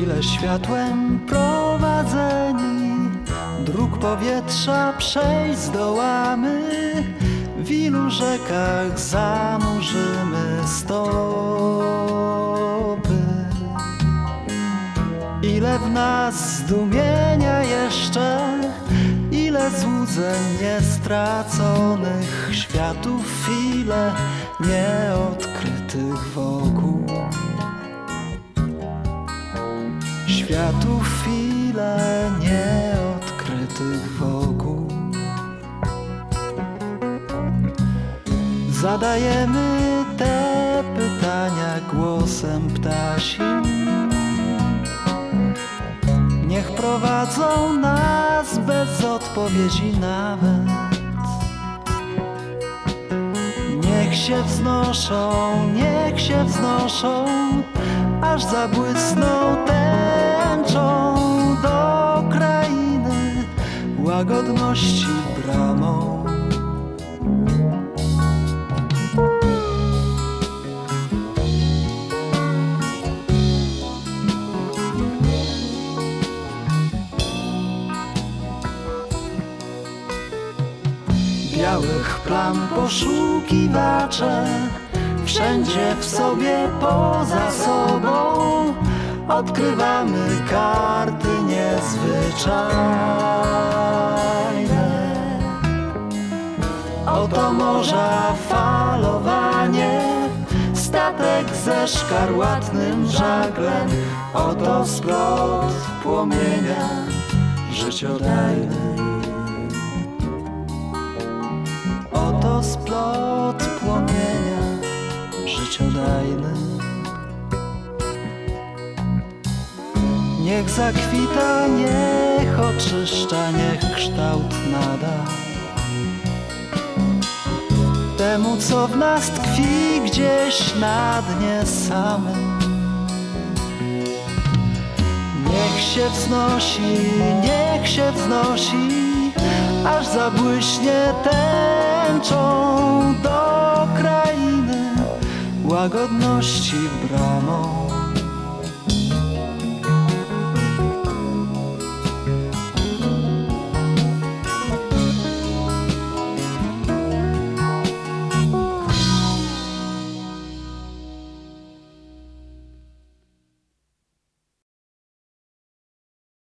chwilę światłem prowadzeni, dróg powietrza przejść zdołamy, w ilu rzekach zanurzymy stopy. Ile w nas zdumienia jeszcze, ile złudzeń niestraconych, światów ile nieodkrytych wokół. Światów ile nieodkrytych wokół. Zadajemy te pytania głosem ptasim. Niech prowadzą nas bez odpowiedzi nawet. Niech się wznoszą, aż zabłysną tęczą do krainy łagodności bramą. Białych plam poszukiwacze, wszędzie w sobie poza sobą odkrywamy karty niezwyczajne. Oto morza falowanie, statek ze szkarłatnym żaglem, oto splot płomienia życiodajny. Oto splot płomienia życiodajny. Niech zakwita, niech oczyszcza, niech kształt nada temu, co w nas tkwi gdzieś na dnie samym. Niech się wznosi, aż zabłyśnie tęczą do krainy łagodności bramą.